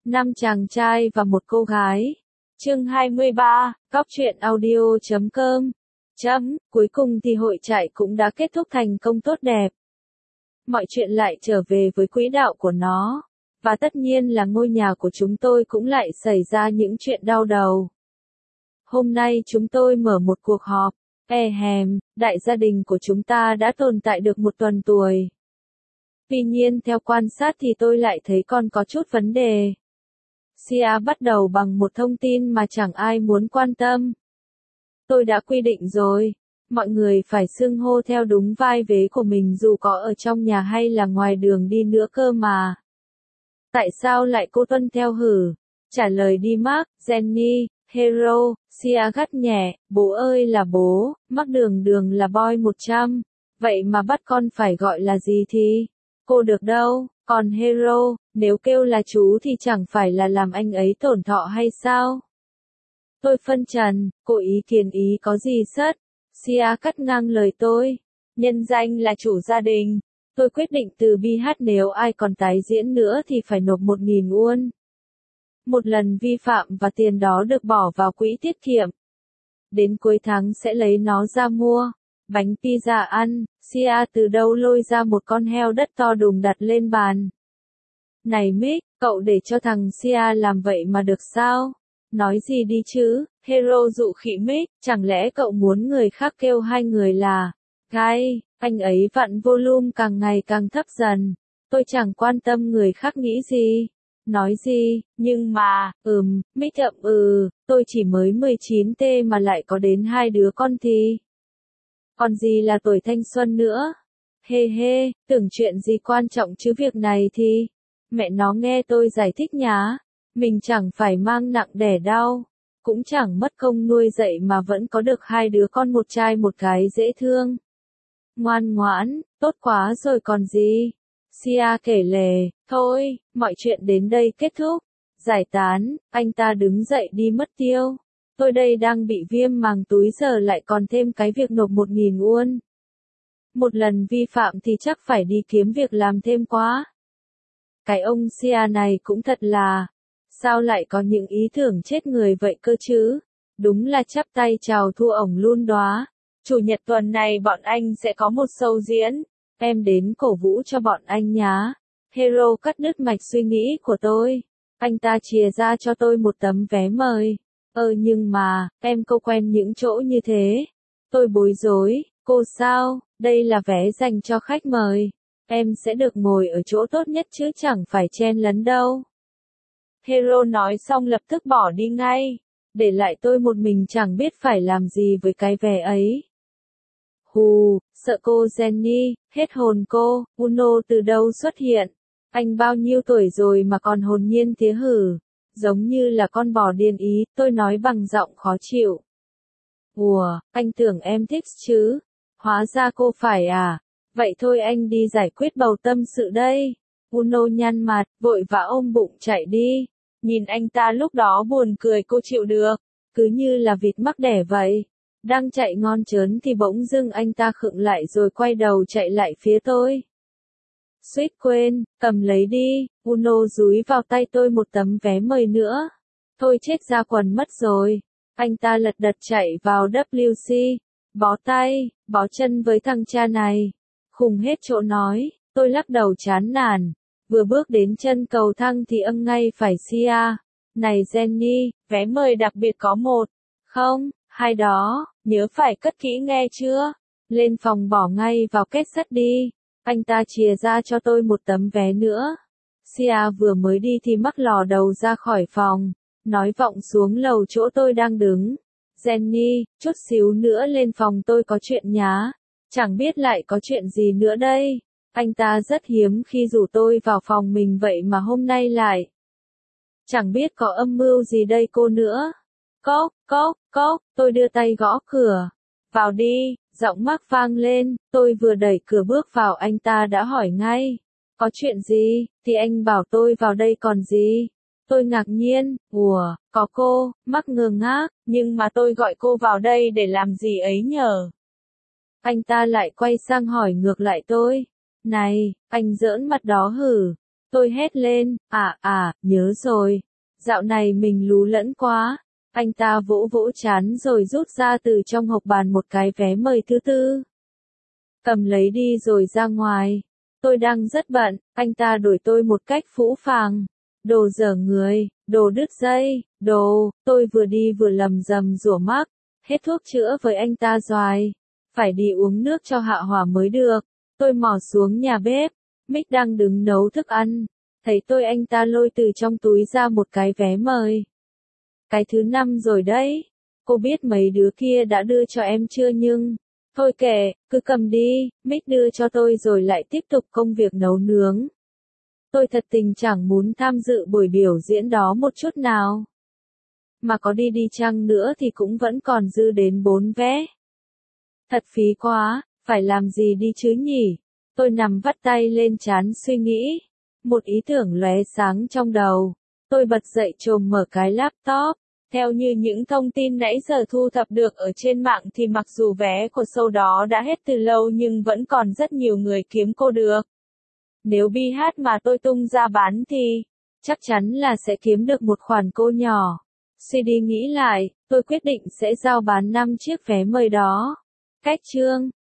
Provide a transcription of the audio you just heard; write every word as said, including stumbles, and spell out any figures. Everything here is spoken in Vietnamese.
Năm chàng trai và một cô gái. Chương hai mươi ba, Cóc truyện audio chấm com. Chấm, cuối cùng thì hội trại cũng đã kết thúc thành công tốt đẹp. Mọi chuyện lại trở về với quỹ đạo của nó. Và tất nhiên là ngôi nhà của chúng tôi cũng lại xảy ra những chuyện đau đầu. Hôm nay chúng tôi mở một cuộc họp. E hèm, đại gia đình của chúng ta đã tồn tại được một tuần tuổi. Tuy nhiên theo quan sát thì tôi lại thấy còn có chút vấn đề. Sia bắt đầu bằng một thông tin mà chẳng ai muốn quan tâm. Tôi đã quy định rồi, mọi người phải xưng hô theo đúng vai vế của mình dù có ở trong nhà hay là ngoài đường đi nữa cơ mà. Tại sao lại cô tuân theo hử? Trả lời đi Mark, Jenny, Hero, Sia gắt nhẹ, bố ơi là bố, Mark đường đường là boy một trăm, vậy mà bắt con phải gọi là gì thì? Cô được đâu, còn Hero, nếu kêu là chú thì chẳng phải là làm anh ấy tổn thọ hay sao? Tôi phân trần, cô ý kiến ý có gì sất? Sia cắt ngang lời tôi. Nhân danh là chủ gia đình. Tôi quyết định từ bi hát nếu ai còn tái diễn nữa thì phải nộp một nghìn won. Một lần vi phạm và tiền đó được bỏ vào quỹ tiết kiệm. Đến cuối tháng sẽ lấy nó ra mua bánh pizza ăn. Sia từ đâu lôi ra một con heo đất to đùng đặt lên bàn. Này Mick, cậu để cho thằng Sia làm vậy mà được sao? Nói gì đi chứ? Hero dụ khỉ Mick, chẳng lẽ cậu muốn người khác kêu hai người là gay? Anh ấy vặn volume càng ngày càng thấp dần. Tôi chẳng quan tâm người khác nghĩ gì. Nói gì, nhưng mà, ừm, Mick ậm ừ, tôi chỉ mới mười chín tê mà lại có đến hai đứa con thì. Còn gì là tuổi thanh xuân nữa? Hê hê, tưởng chuyện gì quan trọng chứ việc này thì. Mẹ nó nghe tôi giải thích nhá. Mình chẳng phải mang nặng đẻ đau. Cũng chẳng mất công nuôi dạy mà vẫn có được hai đứa con một trai một gái dễ thương. Ngoan ngoãn, tốt quá rồi còn gì. Sia kể lể, thôi, mọi chuyện đến đây kết thúc. Giải tán, anh ta đứng dậy đi mất tiêu. Tôi đây đang bị viêm màng túi giờ lại còn thêm cái việc nộp một nghìn won. Một lần vi phạm thì chắc phải đi kiếm việc làm thêm quá. Cái ông Sia này cũng thật là, sao lại có những ý tưởng chết người vậy cơ chứ? Đúng là chắp tay chào thua ổng luôn đóa. Chủ nhật tuần này bọn anh sẽ có một show diễn. Em đến cổ vũ cho bọn anh nhá. Hero cắt đứt mạch suy nghĩ của tôi. Anh ta chìa ra cho tôi một tấm vé mời. Ờ nhưng mà, em cô quen những chỗ như thế. Tôi bối rối, cô sao, đây là vé dành cho khách mời. Em sẽ được ngồi ở chỗ tốt nhất chứ chẳng phải chen lấn đâu. Hero nói xong lập tức bỏ đi ngay. Để lại tôi một mình chẳng biết phải làm gì với cái vé ấy. Hù, sợ cô Jenny, hết hồn cô, Uno từ đâu xuất hiện? Anh bao nhiêu tuổi rồi mà còn hồn nhiên thế hử? Giống như là con bò điên ý, tôi nói bằng giọng khó chịu. Ủa, anh tưởng em thích chứ? Hóa ra cô phải à? Vậy thôi anh đi giải quyết bầu tâm sự đây. Uno nhăn mặt, vội vã ôm bụng chạy đi. Nhìn anh ta lúc đó buồn cười cô chịu được. Cứ như là vịt mắc đẻ vậy. Đang chạy ngon trớn thì bỗng dưng anh ta khựng lại rồi quay đầu chạy lại phía tôi. Suýt quên, cầm lấy đi. Uno dúi vào tay tôi một tấm vé mời nữa. Thôi chết ra quần mất rồi. Anh ta lật đật chạy vào vê kép xê. Bó tay, bó chân với thằng cha này. Khùng hết chỗ nói, tôi lắc đầu chán nản. Vừa bước đến chân cầu thang thì âng ngay phải Sia. Này Jenny, vé mời đặc biệt có một, không, hai đó, nhớ phải cất kỹ nghe chưa? Lên phòng bỏ ngay vào két sắt đi. Anh ta chìa ra cho tôi một tấm vé nữa. Sia vừa mới đi thì mắc lò đầu ra khỏi phòng. Nói vọng xuống lầu chỗ tôi đang đứng. Jenny, chút xíu nữa lên phòng tôi có chuyện nhá. Chẳng biết lại có chuyện gì nữa đây. Anh ta rất hiếm khi rủ tôi vào phòng mình vậy mà hôm nay lại. Chẳng biết có âm mưu gì đây cô nữa. Cốc, cốc, cốc, tôi đưa tay gõ cửa. Vào đi, giọng Mark vang lên, tôi vừa đẩy cửa bước vào anh ta đã hỏi ngay. Có chuyện gì, thì anh bảo tôi vào đây còn gì. Tôi ngạc nhiên, ủa, có cô, Mark ngơ ngác, nhưng mà tôi gọi cô vào đây để làm gì ấy nhờ. Anh ta lại quay sang hỏi ngược lại tôi. Này, anh giỡn mặt đó hử. Tôi hét lên, à à, nhớ rồi. Dạo này mình lú lẫn quá. Anh ta vỗ vỗ trán rồi rút ra từ trong hộc bàn một cái vé mời thứ tư. Cầm lấy đi rồi ra ngoài. Tôi đang rất bận, anh ta đuổi tôi một cách phũ phàng. Đồ dở người, đồ đứt dây, đồ, tôi vừa đi vừa lầm rầm rủa mắc. Hết thuốc chữa với anh ta doài. Phải đi uống nước cho hạ hỏa mới được. Tôi mò xuống nhà bếp. Mick đang đứng nấu thức ăn. Thấy tôi anh ta lôi từ trong túi ra một cái vé mời. Cái thứ năm rồi đấy. Cô biết mấy đứa kia đã đưa cho em chưa nhưng... Thôi kệ, cứ cầm đi, Mick đưa cho tôi rồi lại tiếp tục công việc nấu nướng. Tôi thật tình chẳng muốn tham dự buổi biểu diễn đó một chút nào. Mà có đi đi chăng nữa thì cũng vẫn còn dư đến bốn vé. Thật phí quá, phải làm gì đi chứ nhỉ? Tôi nằm vắt tay lên trán suy nghĩ. Một ý tưởng lóe sáng trong đầu. Tôi bật dậy chồm mở cái laptop. Theo như những thông tin nãy giờ thu thập được ở trên mạng thì mặc dù vé của show đó đã hết từ lâu nhưng vẫn còn rất nhiều người kiếm cô được. Nếu bi hát mà tôi tung ra bán thì chắc chắn là sẽ kiếm được một khoản cô nhỏ. Suy đi nghĩ lại, tôi quyết định sẽ giao bán năm chiếc vé mời đó. Cách chương